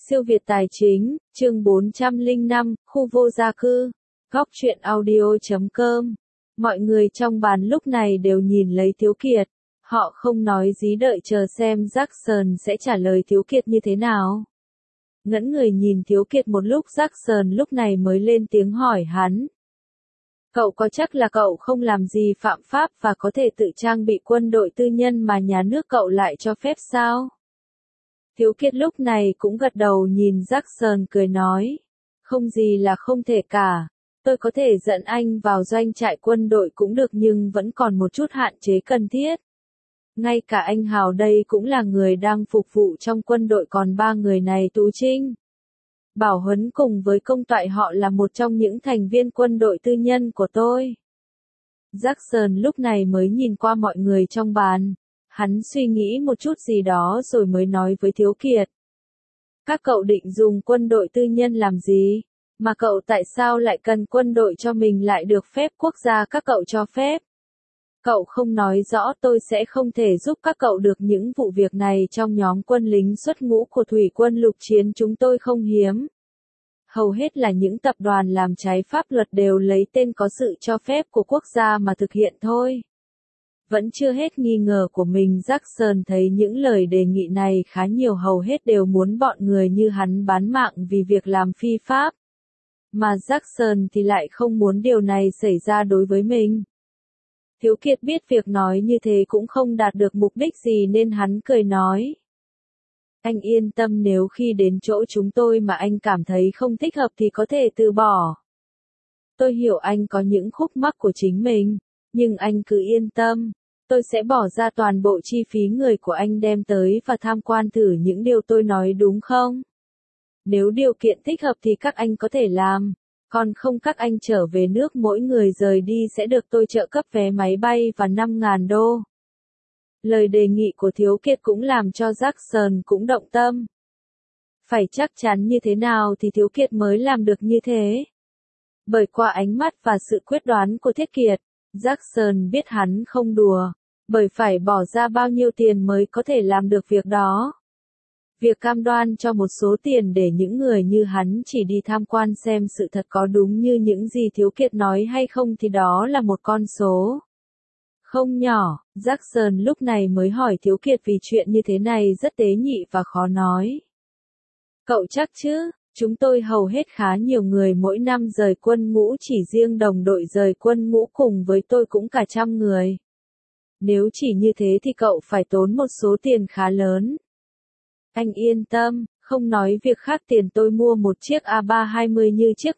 Siêu Việt Tài Chính, chương 405, khu vô gia cư. Góc truyện audio.com. Mọi người trong bàn lúc này đều nhìn lấy Thiếu Kiệt. Họ không nói gì đợi chờ xem Jackson sẽ trả lời Thiếu Kiệt như thế nào. Ngẫn người nhìn Thiếu Kiệt một lúc, Jackson lúc này mới lên tiếng hỏi hắn. Cậu có chắc là cậu không làm gì phạm pháp và có thể tự trang bị quân đội tư nhân mà nhà nước cậu lại cho phép sao? Thiếu Kiệt lúc này cũng gật đầu nhìn Jackson cười nói. Không gì là không thể cả. Tôi có thể dẫn anh vào doanh trại quân đội cũng được, nhưng vẫn còn một chút hạn chế cần thiết. Ngay cả anh Hào đây cũng là người đang phục vụ trong quân đội, còn ba người này Tú Trinh, Bảo Huấn cùng với Công Toại họ là một trong những thành viên quân đội tư nhân của tôi. Jackson lúc này mới nhìn qua mọi người trong bàn. Hắn suy nghĩ một chút gì đó rồi mới nói với Thiếu Kiệt. Các cậu định dùng quân đội tư nhân làm gì? Mà cậu tại sao lại cần quân đội cho mình lại được phép quốc gia các cậu cho phép? Cậu không nói rõ, tôi sẽ không thể giúp các cậu được. Những vụ việc này trong nhóm quân lính xuất ngũ của thủy quân lục chiến chúng tôi không hiếm. Hầu hết là những tập đoàn làm trái pháp luật đều lấy tên có sự cho phép của quốc gia mà thực hiện thôi. Vẫn chưa hết nghi ngờ của mình, Jackson thấy những lời đề nghị này khá nhiều, hầu hết đều muốn bọn người như hắn bán mạng vì việc làm phi pháp. Mà Jackson thì lại không muốn điều này xảy ra đối với mình. Thiếu Kiệt biết việc nói như thế cũng không đạt được mục đích gì nên hắn cười nói. Anh yên tâm, nếu khi đến chỗ chúng tôi mà anh cảm thấy không thích hợp thì có thể từ bỏ. Tôi hiểu anh có những khúc mắc của chính mình, nhưng anh cứ yên tâm. Tôi sẽ bỏ ra toàn bộ chi phí người của anh đem tới và tham quan thử những điều tôi nói, đúng không? Nếu điều kiện thích hợp thì các anh có thể làm, còn không các anh trở về nước, mỗi người rời đi sẽ được tôi trợ cấp vé máy bay và 5.000 đô. Lời đề nghị của Thiếu Kiệt cũng làm cho Jackson cũng động tâm. Phải chắc chắn như thế nào thì Thiếu Kiệt mới làm được như thế? Bởi qua ánh mắt và sự quyết đoán của Thiết Kiệt, Jackson biết hắn không đùa. Bởi phải bỏ ra bao nhiêu tiền mới có thể làm được việc đó. Việc cam đoan cho một số tiền để những người như hắn chỉ đi tham quan xem sự thật có đúng như những gì Thiếu Kiệt nói hay không thì đó là một con số không nhỏ. Jackson lúc này mới hỏi Thiếu Kiệt vì chuyện như thế này rất tế nhị và khó nói. Cậu chắc chứ? Chúng tôi hầu hết khá nhiều người mỗi năm rời quân ngũ, chỉ riêng đồng đội rời quân ngũ cùng với tôi cũng cả 100 người. Nếu chỉ như thế thì cậu phải tốn một số tiền khá lớn. Anh yên tâm, không nói việc khác, tiền tôi mua một chiếc A320 như chiếc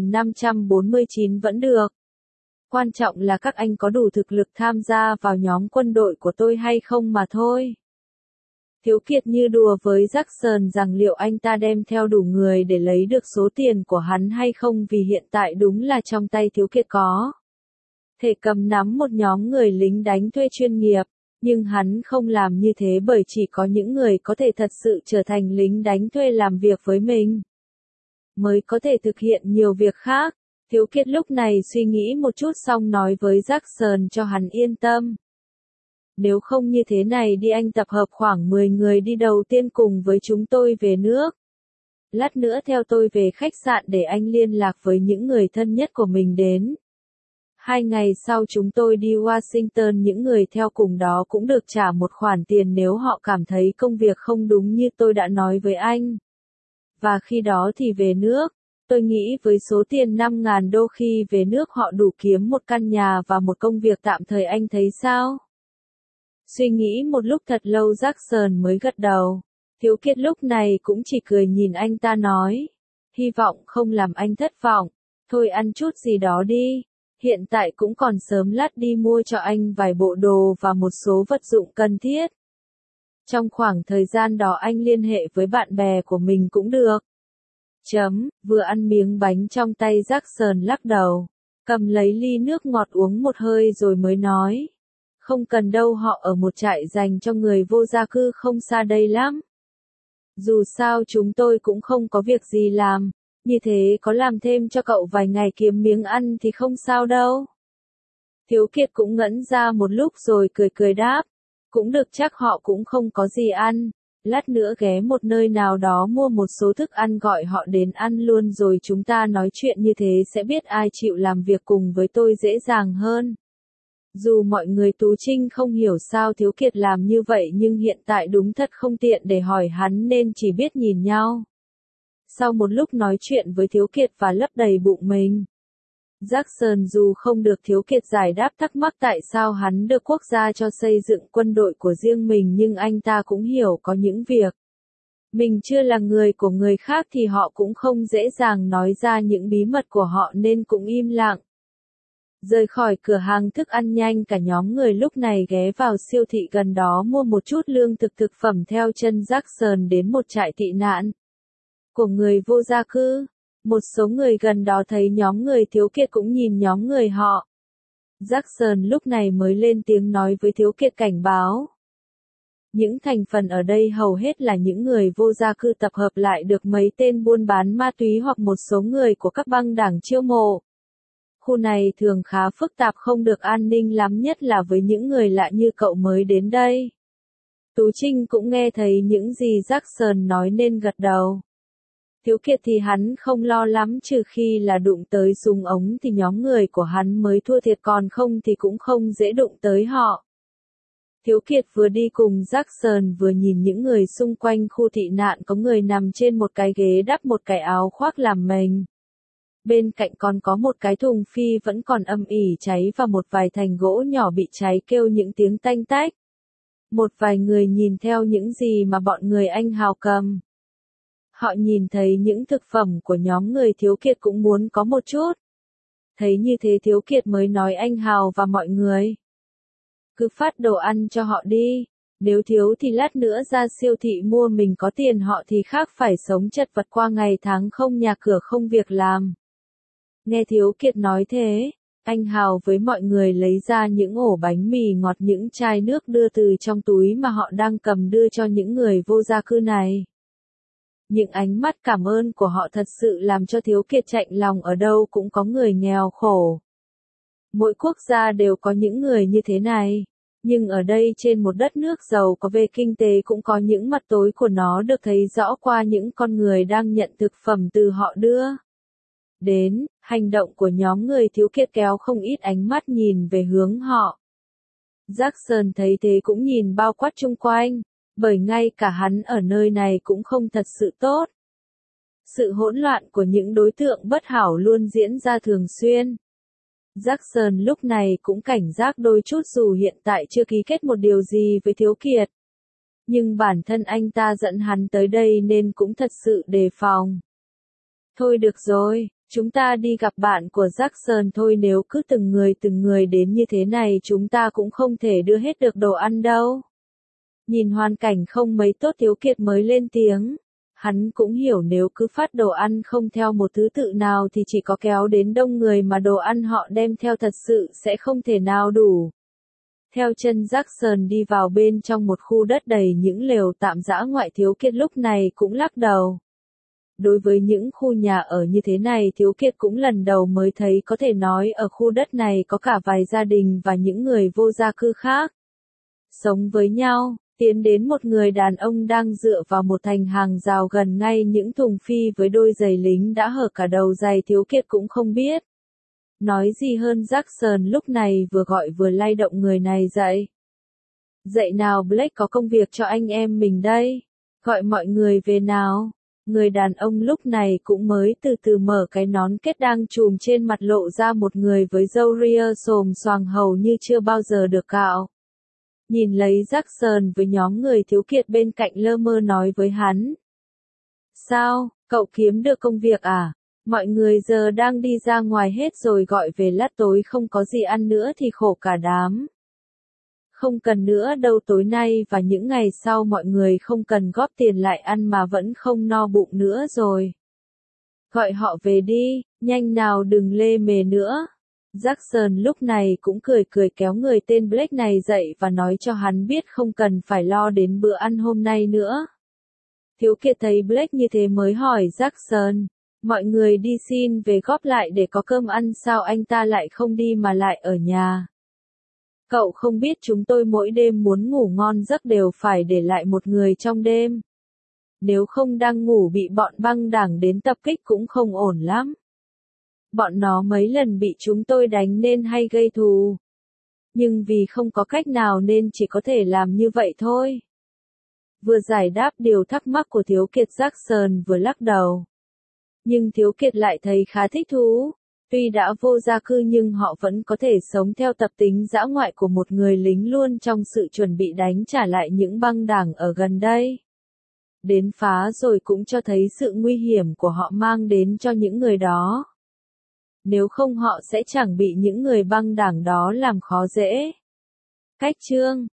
1549 vẫn được. Quan trọng là các anh có đủ thực lực tham gia vào nhóm quân đội của tôi hay không mà thôi. Thiếu Kiệt như đùa với Jackson rằng liệu anh ta đem theo đủ người để lấy được số tiền của hắn hay không, vì hiện tại đúng là trong tay Thiếu Kiệt có thể cầm nắm một nhóm người lính đánh thuê chuyên nghiệp, nhưng hắn không làm như thế bởi chỉ có những người có thể thật sự trở thành lính đánh thuê làm việc với mình mới có thể thực hiện nhiều việc khác. Thiếu Kiệt lúc này suy nghĩ một chút xong nói với Jackson cho hắn yên tâm. Nếu không như thế này đi, anh tập hợp khoảng 10 người đi đầu tiên cùng với chúng tôi về nước. Lát nữa theo tôi về khách sạn để anh liên lạc với những người thân nhất của mình đến. 2 ngày sau chúng tôi đi Washington, những người theo cùng đó cũng được trả một khoản tiền nếu họ cảm thấy công việc không đúng như tôi đã nói với anh. Và khi đó thì về nước. Tôi nghĩ với số tiền 5.000 đô khi về nước họ đủ kiếm một căn nhà và một công việc tạm thời, anh thấy sao? Suy nghĩ một lúc thật lâu Jackson mới gật đầu. Thiếu Kiệt lúc này cũng chỉ cười nhìn anh ta nói. Hy vọng không làm anh thất vọng. Thôi ăn chút gì đó đi. Hiện tại cũng còn sớm, lát đi mua cho anh vài bộ đồ và một số vật dụng cần thiết. Trong khoảng thời gian đó anh liên hệ với bạn bè của mình cũng được. Vừa ăn miếng bánh trong tay, Jackson lắc đầu, cầm lấy ly nước ngọt uống một hơi rồi mới nói. Không cần đâu, họ ở một trại dành cho người vô gia cư không xa đây lắm. Dù sao chúng tôi cũng không có việc gì làm, như thế có làm thêm cho cậu vài ngày kiếm miếng ăn thì không sao đâu. Thiếu Kiệt cũng ngẩn ra một lúc rồi cười cười đáp. Cũng được, chắc họ cũng không có gì ăn. Lát nữa ghé một nơi nào đó mua một số thức ăn gọi họ đến ăn luôn rồi chúng ta nói chuyện như thế sẽ biết ai chịu làm việc cùng với tôi dễ dàng hơn. Dù mọi người Tú Trinh không hiểu sao Thiếu Kiệt làm như vậy nhưng hiện tại đúng thật không tiện để hỏi hắn nên chỉ biết nhìn nhau. Sau một lúc nói chuyện với Thiếu Kiệt và lấp đầy bụng mình, Jackson dù không được Thiếu Kiệt giải đáp thắc mắc tại sao hắn được quốc gia cho xây dựng quân đội của riêng mình nhưng anh ta cũng hiểu có những việc mình chưa là người của người khác thì họ cũng không dễ dàng nói ra những bí mật của họ nên cũng im lặng. Rời khỏi cửa hàng thức ăn nhanh cả nhóm người lúc này ghé vào siêu thị gần đó mua một chút lương thực thực phẩm theo chân Jackson đến một trại tị nạn của người vô gia cư. Một số người gần đó thấy nhóm người Thiếu Kiệt cũng nhìn nhóm người họ. Jackson lúc này mới lên tiếng nói với Thiếu Kiệt cảnh báo. Những thành phần ở đây hầu hết là những người vô gia cư tập hợp lại được mấy tên buôn bán ma túy hoặc một số người của các băng đảng chiêu mộ. Khu này thường khá phức tạp không được an ninh lắm nhất là với những người lạ như cậu mới đến đây. Tú Trinh cũng nghe thấy những gì Jackson nói nên gật đầu. Thiếu Kiệt thì hắn không lo lắm trừ khi là đụng tới súng ống thì nhóm người của hắn mới thua thiệt còn không thì cũng không dễ đụng tới họ. Thiếu Kiệt vừa đi cùng Jackson vừa nhìn những người xung quanh khu tị nạn có người nằm trên một cái ghế đắp một cái áo khoác làm mền. Bên cạnh còn có một cái thùng phi vẫn còn âm ỉ cháy và một vài thành gỗ nhỏ bị cháy kêu những tiếng tanh tách. Một vài người nhìn theo những gì mà bọn người anh Hào cầm. Họ nhìn thấy những thực phẩm của nhóm người Thiếu Kiệt cũng muốn có một chút. Thấy như thế Thiếu Kiệt mới nói anh Hào và mọi người. Cứ phát đồ ăn cho họ đi. Nếu thiếu thì lát nữa ra siêu thị mua mình có tiền họ thì khác phải sống chật vật qua ngày tháng không nhà cửa không việc làm. Nghe Thiếu Kiệt nói thế, anh Hào với mọi người lấy ra những ổ bánh mì ngọt những chai nước đưa từ trong túi mà họ đang cầm đưa cho những người vô gia cư này. Những ánh mắt cảm ơn của họ thật sự làm cho Thiếu Kiệt chạnh lòng ở đâu cũng có người nghèo khổ. Mỗi quốc gia đều có những người như thế này. Nhưng ở đây trên một đất nước giàu có về kinh tế cũng có những mặt tối của nó được thấy rõ qua những con người đang nhận thực phẩm từ họ đưa. Đến, hành động của nhóm người Thiếu Kiệt kéo không ít ánh mắt nhìn về hướng họ. Jackson thấy thế cũng nhìn bao quát chung quanh, bởi ngay cả hắn ở nơi này cũng không thật sự tốt. Sự hỗn loạn của những đối tượng bất hảo luôn diễn ra thường xuyên. Jackson lúc này cũng cảnh giác đôi chút dù hiện tại chưa ký kết một điều gì với Thiếu Kiệt. Nhưng bản thân anh ta dẫn hắn tới đây nên cũng thật sự đề phòng. Thôi được rồi, chúng ta đi gặp bạn của Jackson thôi nếu cứ từng người đến như thế này chúng ta cũng không thể đưa hết được đồ ăn đâu. Nhìn hoàn cảnh không mấy tốt Thiếu Kiệt mới lên tiếng. Hắn cũng hiểu nếu cứ phát đồ ăn không theo một thứ tự nào thì chỉ có kéo đến đông người mà đồ ăn họ đem theo thật sự sẽ không thể nào đủ. Theo chân Jackson đi vào bên trong một khu đất đầy những lều tạm dã ngoại Thiếu Kiệt lúc này cũng lắc đầu. Đối với những khu nhà ở như thế này Thiếu Kiệt cũng lần đầu mới thấy có thể nói ở khu đất này có cả vài gia đình và những người vô gia cư khác. Sống với nhau. Tiến đến một người đàn ông đang dựa vào một thành hàng rào gần ngay những thùng phi với đôi giày lính đã hở cả đầu giày Thiếu Kiệt cũng không biết. Nói gì hơn Jackson lúc này vừa gọi vừa lay động người này dậy. Dậy nào Blake có công việc cho anh em mình đây. Gọi mọi người về nào. Người đàn ông lúc này cũng mới từ từ mở cái nón kết đang trùm trên mặt lộ ra một người với râu ria xồm xoàng hầu như chưa bao giờ được cạo. Nhìn lấy Jackson với nhóm người Thiếu Kiệt bên cạnh lơ mơ nói với hắn. Sao, cậu kiếm được công việc à? Mọi người giờ đang đi ra ngoài hết rồi gọi về lát tối không có gì ăn nữa thì khổ cả đám. Không cần nữa đâu tối nay và những ngày sau mọi người không cần góp tiền lại ăn mà vẫn không no bụng nữa rồi. Gọi họ về đi, nhanh nào đừng lê mề nữa. Jackson lúc này cũng cười kéo người tên Blake này dậy và nói cho hắn biết không cần phải lo đến bữa ăn hôm nay nữa. Thiếu Kiệt thấy Blake như thế mới hỏi Jackson, mọi người đi xin về góp lại để có cơm ăn sao anh ta lại không đi mà lại ở nhà. Cậu không biết chúng tôi mỗi đêm muốn ngủ ngon giấc đều phải để lại một người trong đêm. Nếu không đang ngủ bị bọn băng đảng đến tập kích cũng không ổn lắm. Bọn nó mấy lần bị chúng tôi đánh nên hay gây thù. Nhưng vì không có cách nào nên chỉ có thể làm như vậy thôi. Vừa giải đáp điều thắc mắc của Thiếu Kiệt, Jackson vừa lắc đầu. Nhưng Thiếu Kiệt lại thấy khá thích thú. Tuy đã vô gia cư nhưng họ vẫn có thể sống theo tập tính dã ngoại của một người lính luôn trong sự chuẩn bị đánh trả lại những băng đảng ở gần đây. Đến phá rồi cũng cho thấy sự nguy hiểm của họ mang đến cho những người đó. Nếu không họ sẽ chẳng bị những người băng đảng đó làm khó dễ. Cách chương